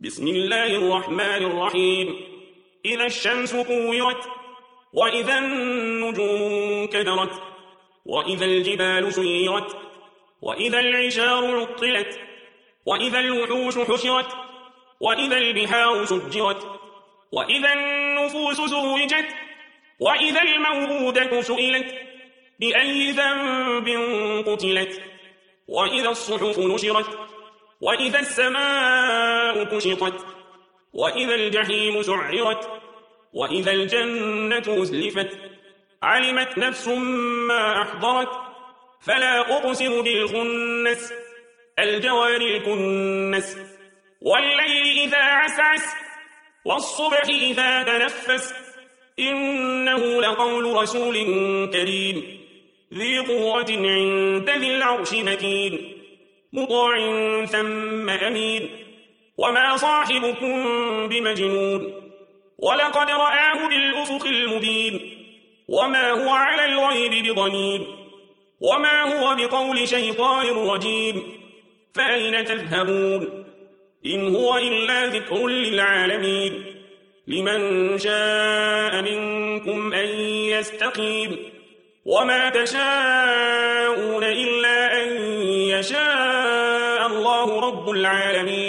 بسم الله الرحمن الرحيم إذا الشمس كورت وإذا النجوم كدرت وإذا الجبال سيرت وإذا العشار عطلت وإذا الوحوش حشرت وإذا البحار سجرت وإذا النفوس زوجت وإذا الموءودة سئلت بأي ذنب قتلت وإذا الصحف نشرت وإذا السماء كشطت وإذا الجحيم سعرت وإذا الجنة أزلفت علمت نفس ما أحضرت فلا أقسم بالخنس الجوار الكنس والليل إذا عسعس والصبح إذا تنفس إنه لقول رسول كريم ذي قوة عند ذي العرش مكين مطاع ثم أمين وما صاحبكم بمجنون ولقد رآه بالأفق المبين وما هو على الغيب بضنين وما هو بقول شيطان رجيم فأين تذهبون إن هو إلا ذكر للعالمين لمن شاء منكم أن يستقيم وما تشاءون إلا أن يشاء الله رب العالمين.